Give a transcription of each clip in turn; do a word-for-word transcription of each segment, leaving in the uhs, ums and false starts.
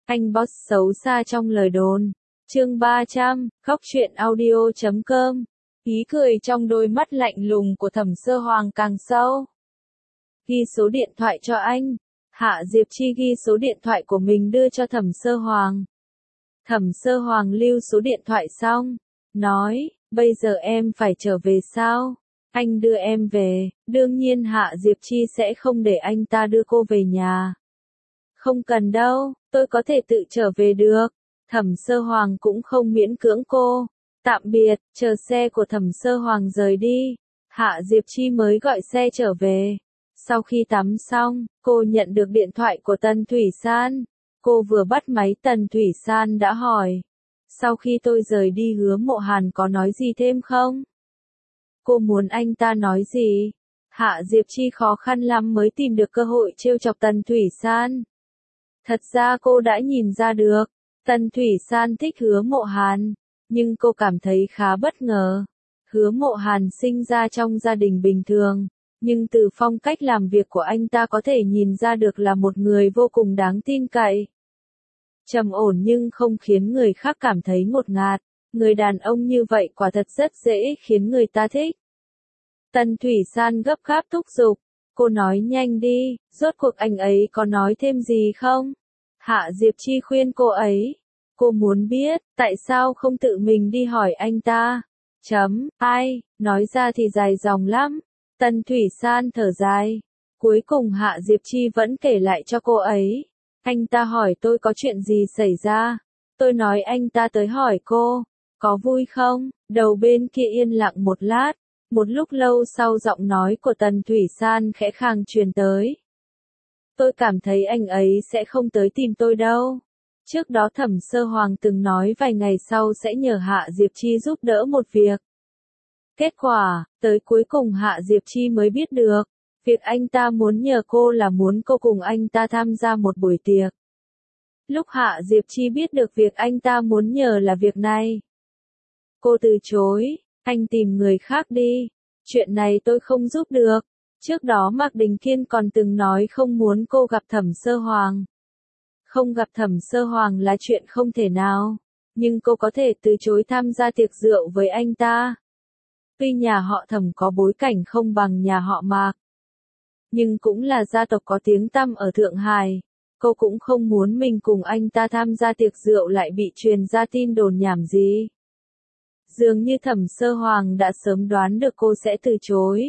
Anh boss xấu xa trong lời đồn. Chương ba trăm, khóc chuyện audio chấm com. Ý cười trong đôi mắt lạnh lùng của Thẩm Sơ Hoàng càng sâu. Ghi số điện thoại cho anh. Hạ Diệp Chi ghi số điện thoại của mình đưa cho Thẩm Sơ Hoàng. Thẩm Sơ Hoàng lưu số điện thoại xong, nói, bây giờ em phải trở về sao? Anh đưa em về, đương nhiên Hạ Diệp Chi sẽ không để anh ta đưa cô về nhà. Không cần đâu, tôi có thể tự trở về được. Thẩm Sơ Hoàng cũng không miễn cưỡng cô. Tạm biệt, chờ xe của Thẩm Sơ Hoàng rời đi. Hạ Diệp Chi mới gọi xe trở về. Sau khi tắm xong, cô nhận được điện thoại của Tần Thủy San. Cô vừa bắt máy Tần Thủy San đã hỏi. Sau khi tôi rời đi Hứa Mộ Hàn có nói gì thêm không? Cô muốn anh ta nói gì? Hạ Diệp Chi khó khăn lắm mới tìm được cơ hội trêu chọc Tần Thủy San. Thật ra cô đã nhìn ra được, Tần Thủy San thích Hứa Mộ Hàn, nhưng cô cảm thấy khá bất ngờ. Hứa Mộ Hàn sinh ra trong gia đình bình thường, nhưng từ phong cách làm việc của anh ta có thể nhìn ra được là một người vô cùng đáng tin cậy. Trầm ổn nhưng không khiến người khác cảm thấy ngột ngạt, người đàn ông như vậy quả thật rất dễ khiến người ta thích. Tần Thủy San gấp gáp thúc giục, cô nói nhanh đi, rốt cuộc anh ấy có nói thêm gì không? Hạ Diệp Chi khuyên cô ấy. Cô muốn biết, tại sao không tự mình đi hỏi anh ta? Chấm, ai, nói ra thì dài dòng lắm. Tần Thủy San thở dài. Cuối cùng Hạ Diệp Chi vẫn kể lại cho cô ấy. Anh ta hỏi tôi có chuyện gì xảy ra. Tôi nói anh ta tới hỏi cô. Có vui không? Đầu bên kia yên lặng một lát. Một lúc lâu sau giọng nói của Tần Thủy San khẽ khàng truyền tới. Tôi cảm thấy anh ấy sẽ không tới tìm tôi đâu. Trước đó Thẩm Sơ Hoàng từng nói vài ngày sau sẽ nhờ Hạ Diệp Chi giúp đỡ một việc. Kết quả, tới cuối cùng Hạ Diệp Chi mới biết được, việc anh ta muốn nhờ cô là muốn cô cùng anh ta tham gia một buổi tiệc. Lúc Hạ Diệp Chi biết được việc anh ta muốn nhờ là việc này, cô từ chối, anh tìm người khác đi, chuyện này tôi không giúp được. Trước đó Mạc Đình Kiên còn từng nói không muốn cô gặp Thẩm Sơ Hoàng. Không gặp Thẩm Sơ Hoàng là chuyện không thể nào, nhưng cô có thể từ chối tham gia tiệc rượu với anh ta. Tuy nhà họ Thẩm có bối cảnh không bằng nhà họ Mạc, nhưng cũng là gia tộc có tiếng tăm ở Thượng Hải. Cô cũng không muốn mình cùng anh ta tham gia tiệc rượu lại bị truyền ra tin đồn nhảm gì. Dường như Thẩm Sơ Hoàng đã sớm đoán được cô sẽ từ chối.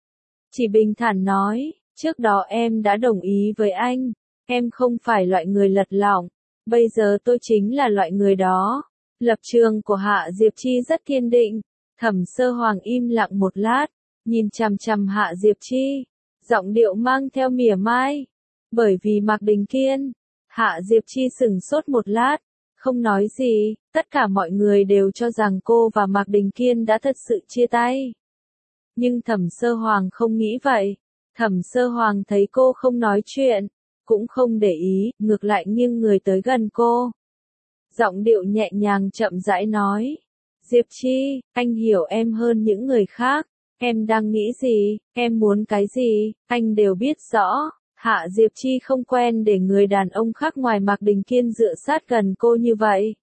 Chỉ bình thản nói, trước đó em đã đồng ý với anh, em không phải loại người lật lọng, bây giờ tôi chính là loại người đó. Lập trường của Hạ Diệp Chi rất kiên định. Thẩm Sơ Hoàng im lặng một lát, nhìn chằm chằm Hạ Diệp Chi, giọng điệu mang theo mỉa mai. Bởi vì Mạc Đình Kiên, Hạ Diệp Chi sững sốt một lát, không nói gì, tất cả mọi người đều cho rằng cô và Mạc Đình Kiên đã thật sự chia tay. Nhưng Thẩm Sơ Hoàng không nghĩ vậy. Thẩm Sơ Hoàng thấy cô không nói chuyện, cũng không để ý, ngược lại nghiêng người tới gần cô. Giọng điệu nhẹ nhàng chậm rãi nói. Diệp Chi, anh hiểu em hơn những người khác. Em đang nghĩ gì, em muốn cái gì, anh đều biết rõ. Hạ Diệp Chi không quen để người đàn ông khác ngoài Mạc Đình Kiên dựa sát gần cô như vậy.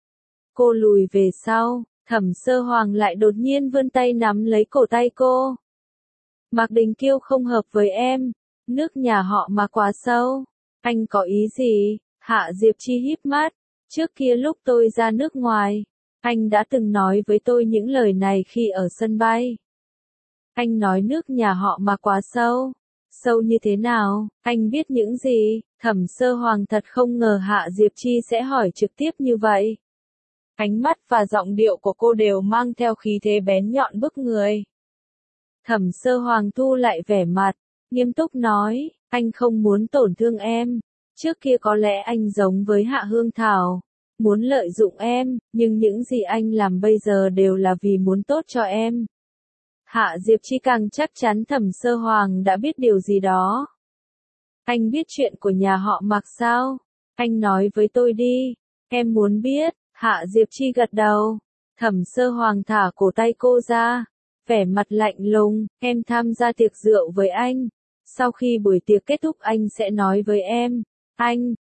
Cô lùi về sau. Thẩm Sơ Hoàng lại đột nhiên vươn tay nắm lấy cổ tay cô. Mạc Đình Kiêu không hợp với em, nước nhà họ mà quá sâu. Anh có ý gì? Hạ Diệp Chi híp mắt. Trước kia lúc tôi ra nước ngoài, anh đã từng nói với tôi những lời này khi ở sân bay. Anh nói nước nhà họ mà quá sâu. Sâu như thế nào? Anh biết những gì? Thẩm Sơ Hoàng thật không ngờ Hạ Diệp Chi sẽ hỏi trực tiếp như vậy. Ánh mắt và giọng điệu của cô đều mang theo khí thế bén nhọn bức người. Thẩm Sơ Hoàng thu lại vẻ mặt, nghiêm túc nói, anh không muốn tổn thương em. Trước kia có lẽ anh giống với Hạ Hương Thảo, muốn lợi dụng em, nhưng những gì anh làm bây giờ đều là vì muốn tốt cho em. Hạ Diệp Chi càng chắc chắn Thẩm Sơ Hoàng đã biết điều gì đó. Anh biết chuyện của nhà họ Mạc sao? Anh nói với tôi đi, em muốn biết. Hạ Diệp Chi gật đầu. Thẩm Sơ Hoàng thả cổ tay cô ra, vẻ mặt lạnh lùng, em tham gia tiệc rượu với anh. Sau khi buổi tiệc kết thúc anh sẽ nói với em. Anh,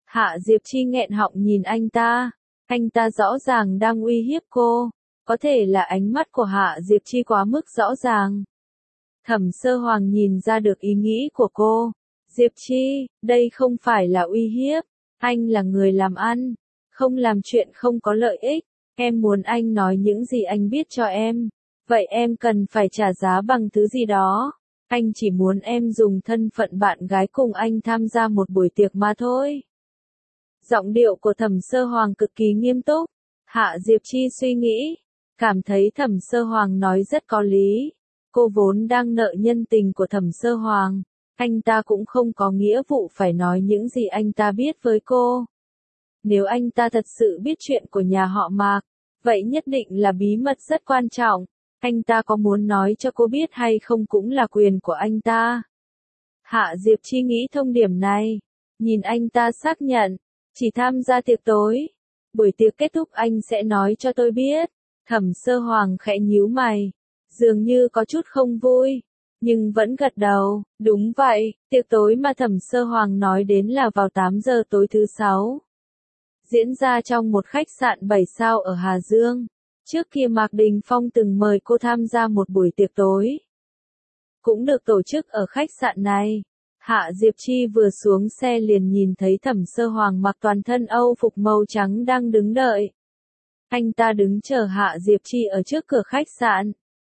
Hạ Diệp Chi nghẹn họng nhìn anh ta. Anh ta rõ ràng đang uy hiếp cô. Có thể là ánh mắt của Hạ Diệp Chi quá mức rõ ràng. Thẩm Sơ Hoàng nhìn ra được ý nghĩ của cô. Diệp Chi, đây không phải là uy hiếp. Anh là người làm ăn. Không làm chuyện không có lợi ích. Em muốn anh nói những gì anh biết cho em. Vậy em cần phải trả giá bằng thứ gì đó. Anh chỉ muốn em dùng thân phận bạn gái cùng anh tham gia một buổi tiệc mà thôi. Giọng điệu của Thẩm Sơ Hoàng cực kỳ nghiêm túc. Hạ Diệp Chi suy nghĩ. Cảm thấy Thẩm Sơ Hoàng nói rất có lý. Cô vốn đang nợ nhân tình của Thẩm Sơ Hoàng. Anh ta cũng không có nghĩa vụ phải nói những gì anh ta biết với cô. Nếu anh ta thật sự biết chuyện của nhà họ Mạc, vậy nhất định là bí mật rất quan trọng. Anh ta có muốn nói cho cô biết hay không cũng là quyền của anh ta. Hạ Diệp Chi nghĩ thông điểm này. Nhìn anh ta xác nhận. Chỉ tham gia tiệc tối. Buổi tiệc kết thúc anh sẽ nói cho tôi biết. Thẩm Sơ Hoàng khẽ nhíu mày. Dường như có chút không vui. Nhưng vẫn gật đầu. Đúng vậy, tiệc tối mà Thẩm Sơ Hoàng nói đến là vào tám giờ tối thứ sáu. Diễn ra trong một khách sạn bảy sao ở Hà Dương. Trước kia Mạc Đình Phong từng mời cô tham gia một buổi tiệc tối. Cũng được tổ chức ở khách sạn này. Hạ Diệp Chi vừa xuống xe liền nhìn thấy Thẩm Sơ Hoàng mặc toàn thân Âu phục màu trắng đang đứng đợi. Anh ta đứng chờ Hạ Diệp Chi ở trước cửa khách sạn.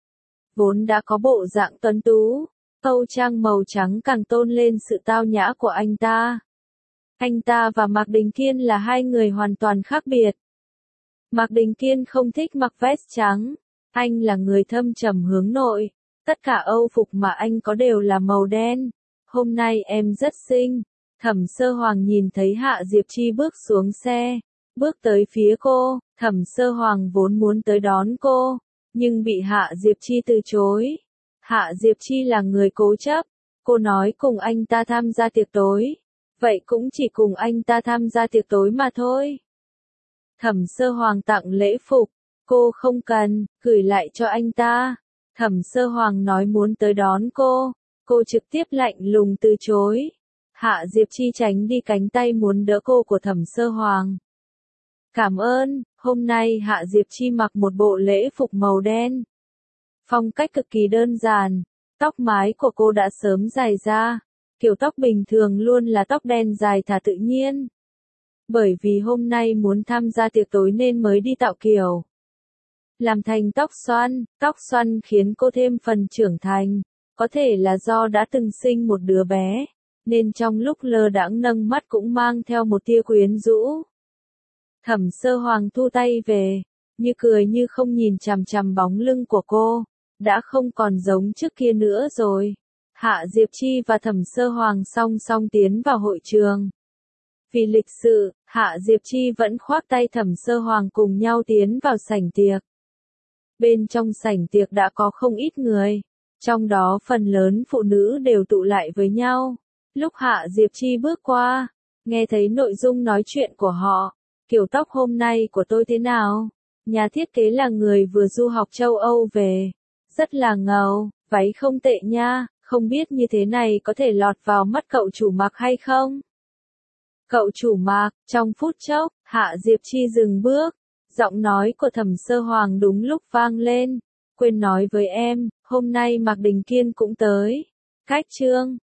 Vốn đã có bộ dạng tuấn tú, Âu trang màu trắng càng tôn lên sự tao nhã của anh ta. Anh ta và Mạc Đình Kiên là hai người hoàn toàn khác biệt. Mạc Đình Kiên không thích mặc vest trắng. Anh là người thâm trầm hướng nội. Tất cả Âu phục mà anh có đều là màu đen. Hôm nay em rất xinh. Thẩm Sơ Hoàng nhìn thấy Hạ Diệp Chi bước xuống xe. Bước tới phía cô. Thẩm Sơ Hoàng vốn muốn tới đón cô. Nhưng bị Hạ Diệp Chi từ chối. Hạ Diệp Chi là người cố chấp. Cô nói cùng anh ta tham gia tiệc tối. Vậy cũng chỉ cùng anh ta tham gia tiệc tối mà thôi. Thẩm Sơ Hoàng tặng lễ phục. Cô không cần, gửi lại cho anh ta. Thẩm Sơ Hoàng nói muốn tới đón cô. Cô trực tiếp lạnh lùng từ chối. Hạ Diệp Chi tránh đi cánh tay muốn đỡ cô của Thẩm Sơ Hoàng. Cảm ơn, hôm nay Hạ Diệp Chi mặc một bộ lễ phục màu đen. Phong cách cực kỳ đơn giản. Tóc mái của cô đã sớm dài ra. Kiểu tóc bình thường luôn là tóc đen dài thả tự nhiên. Bởi vì hôm nay muốn tham gia tiệc tối nên mới đi tạo kiểu. Làm thành tóc xoăn, tóc xoăn khiến cô thêm phần trưởng thành. Có thể là do đã từng sinh một đứa bé, nên trong lúc lơ đãng nâng mắt cũng mang theo một tia quyến rũ. Thẩm Sơ Hoàng thu tay về, như cười như không nhìn chằm chằm bóng lưng của cô. Đã không còn giống trước kia nữa rồi. Hạ Diệp Chi và Thẩm Sơ Hoàng song song tiến vào hội trường. Vì lịch sự, Hạ Diệp Chi vẫn khoác tay Thẩm Sơ Hoàng cùng nhau tiến vào sảnh tiệc. Bên trong sảnh tiệc đã có không ít người. Trong đó phần lớn phụ nữ đều tụ lại với nhau. Lúc Hạ Diệp Chi bước qua, nghe thấy nội dung nói chuyện của họ. Kiểu tóc hôm nay của tôi thế nào? Nhà thiết kế là người vừa du học châu Âu về. Rất là ngầu, váy không tệ nha, không biết như thế này có thể lọt vào mắt cậu chủ Mạc hay không? Cậu chủ Mạc, trong phút chốc, Hạ Diệp Chi dừng bước. Giọng nói của Thẩm Sơ Hoàng đúng lúc vang lên. Quên nói với em, hôm nay Mạc Đình Kiên cũng tới. Cách chương